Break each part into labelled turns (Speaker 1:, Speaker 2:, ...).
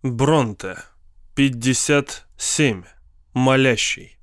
Speaker 1: Бронте. 57. Молящий.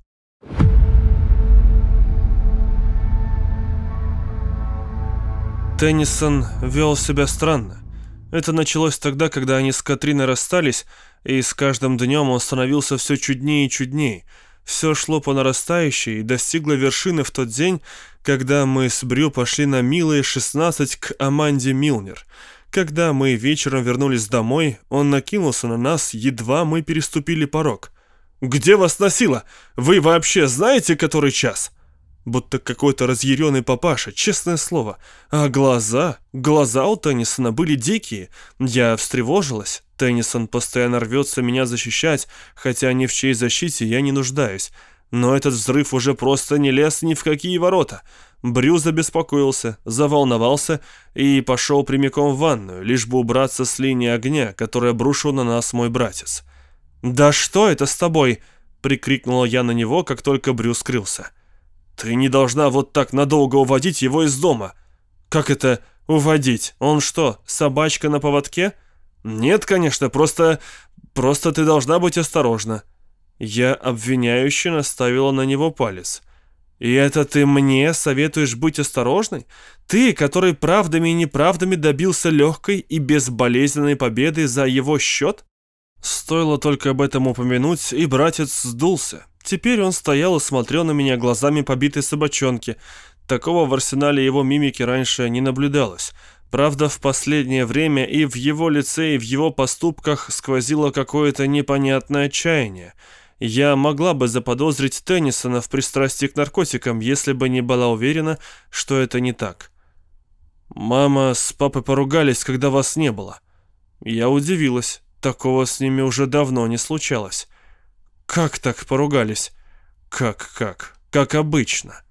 Speaker 1: Теннисон вел себя странно. Это началось тогда, когда они с Катриной расстались, и с каждым днем он становился все чуднее и чуднее. Все шло по нарастающей и достигло вершины в тот день, когда мы с Брю пошли на милые 16 к Аманде Милнер. Когда мы вечером вернулись домой, он накинулся на нас, едва мы переступили порог. «Где вас носило? Вы вообще знаете, который час?» Будто какой-то разъяренный папаша, честное слово. А глаза у Теннисона были дикие. Я встревожилась. Теннисон постоянно рвется меня защищать, хотя ни в чьей защите я не нуждаюсь. Но этот взрыв уже просто не лез ни в какие ворота. Брю забеспокоился, заволновался и пошел прямиком в ванную, лишь бы убраться с линии огня, которую обрушил на нас мой братец. «Да что это с тобой?» — прикрикнула я на него, как только Брю скрылся. «Ты не должна вот так надолго уводить его из дома». «Как это уводить? Он что, собачка на поводке?» «Нет, конечно, просто ты должна быть осторожна». Я обвиняюще наставила на него палец. «И это ты мне советуешь быть осторожной? Ты, который правдами и неправдами добился легкой и безболезненной победы за его счет?» Стоило только об этом упомянуть, и братец сдулся. Теперь он стоял и смотрел на меня глазами побитой собачонки. Такого в арсенале его мимики раньше не наблюдалось. Правда, в последнее время и в его лице, и в его поступках сквозило какое-то непонятное отчаяние. Я могла бы заподозрить Теннисона в пристрастии к наркотикам, если бы не была уверена, что это не так. «Мама с папой поругались, когда вас не было». Я удивилась. Такого с ними уже давно не случалось. «Как так поругались?» Как обычно».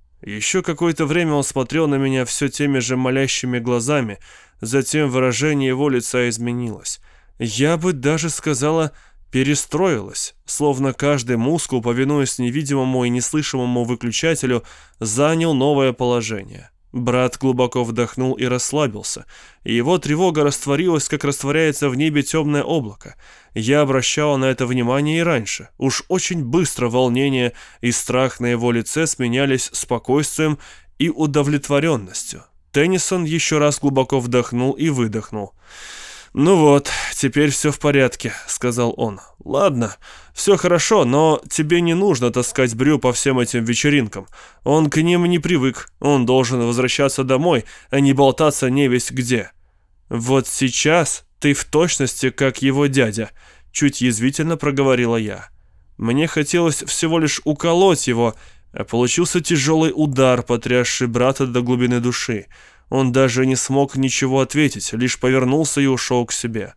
Speaker 1: Еще какое-то время он смотрел на меня все теми же молящими глазами, затем выражение его лица изменилось. Я бы даже сказала, перестроилась, словно каждый мускул, повинуясь невидимому и неслышимому выключателю, занял новое положение. Брат глубоко вдохнул и расслабился, и его тревога растворилась, как растворяется в небе темное облако. Я обращала на это внимание и раньше. Уж очень быстро волнение и страх на его лице сменялись спокойствием и удовлетворенностью. Теннисон еще раз глубоко вдохнул и выдохнул. «Ну вот, теперь все в порядке», — сказал он. «Ладно, все хорошо, но тебе не нужно таскать Брю по всем этим вечеринкам. Он к ним не привык, он должен возвращаться домой, а не болтаться невесть где». «Вот сейчас ты в точности как его дядя», — чуть язвительно проговорила я. Мне хотелось всего лишь уколоть его, а получился тяжелый удар, потрясший брата до глубины души. Он даже не смог ничего ответить, лишь повернулся и ушел к себе.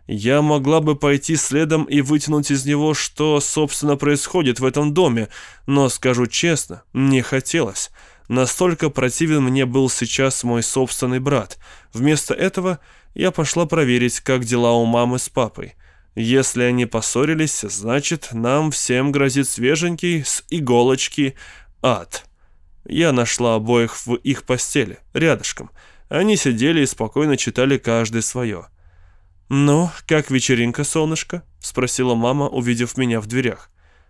Speaker 1: Я могла бы пойти следом и вытянуть из него, что, собственно, происходит в этом доме, но, скажу честно, не хотелось. Настолько противен мне был сейчас мой собственный брат. Вместо этого я пошла проверить, как дела у мамы с папой. Если они поссорились, значит, нам всем грозит свеженький с иголочки ад. Я нашла обоих в их постели, рядышком. Они сидели и спокойно читали каждый свое. «Ну, как вечеринка, солнышко?» — спросила мама, увидев меня в дверях.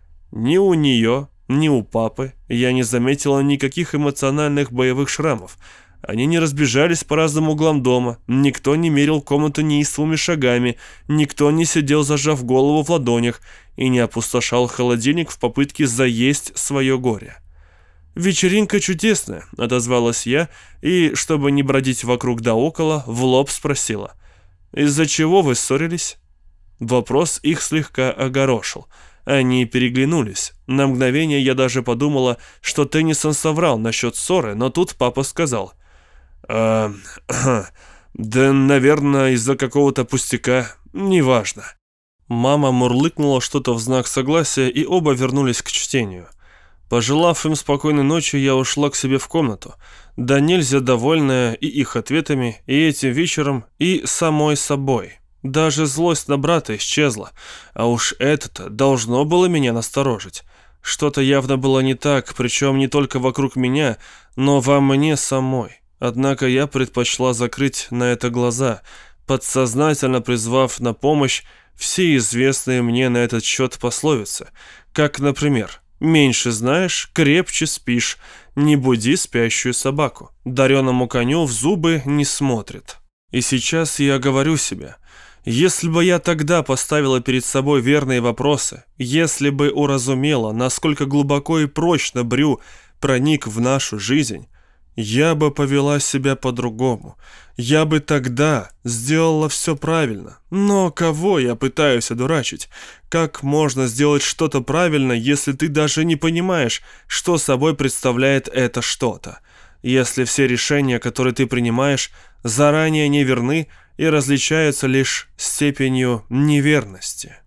Speaker 1: Ни у нее, ни у папы я не заметила никаких эмоциональных боевых шрамов. Они не разбежались по разным углам дома, никто не мерил комнату неистовыми шагами, никто не сидел, зажав голову в ладонях, и не опустошал холодильник в попытке заесть свое горе. «Вечеринка чудесная», — отозвалась я, и, чтобы не бродить вокруг да около, в лоб спросила. «Из-за чего вы ссорились?» Вопрос их слегка огорошил. Они переглянулись. На мгновение я даже подумала, что Теннисон соврал насчет ссоры, но тут папа сказал. «Да, наверное, из-за какого-то пустяка, неважно». Мама мурлыкнула что-то в знак согласия, и оба вернулись к чтению. Пожелав им спокойной ночи, я ушла к себе в комнату, да нельзя довольная и их ответами, и этим вечером, и самой собой. Даже злость на брата исчезла, а уж это-то должно было меня насторожить. Что-то явно было не так, причем не только вокруг меня, но во мне самой. Однако я предпочла закрыть на это глаза, подсознательно призвав на помощь все известные мне на этот счет пословицы, как, например, «меньше знаешь, крепче спишь, не буди спящую собаку, дареному коню в зубы не смотрит». И сейчас я говорю себе, если бы я тогда поставила перед собой верные вопросы, если бы уразумела, насколько глубоко и прочно Брю проник в нашу жизнь, я бы повела себя по-другому. Я бы тогда сделала все правильно. Но кого я пытаюсь одурачить? Как можно сделать что-то правильно, если ты даже не понимаешь, что собой представляет это что-то? Если все решения, которые ты принимаешь, заранее неверны и различаются лишь степенью неверности?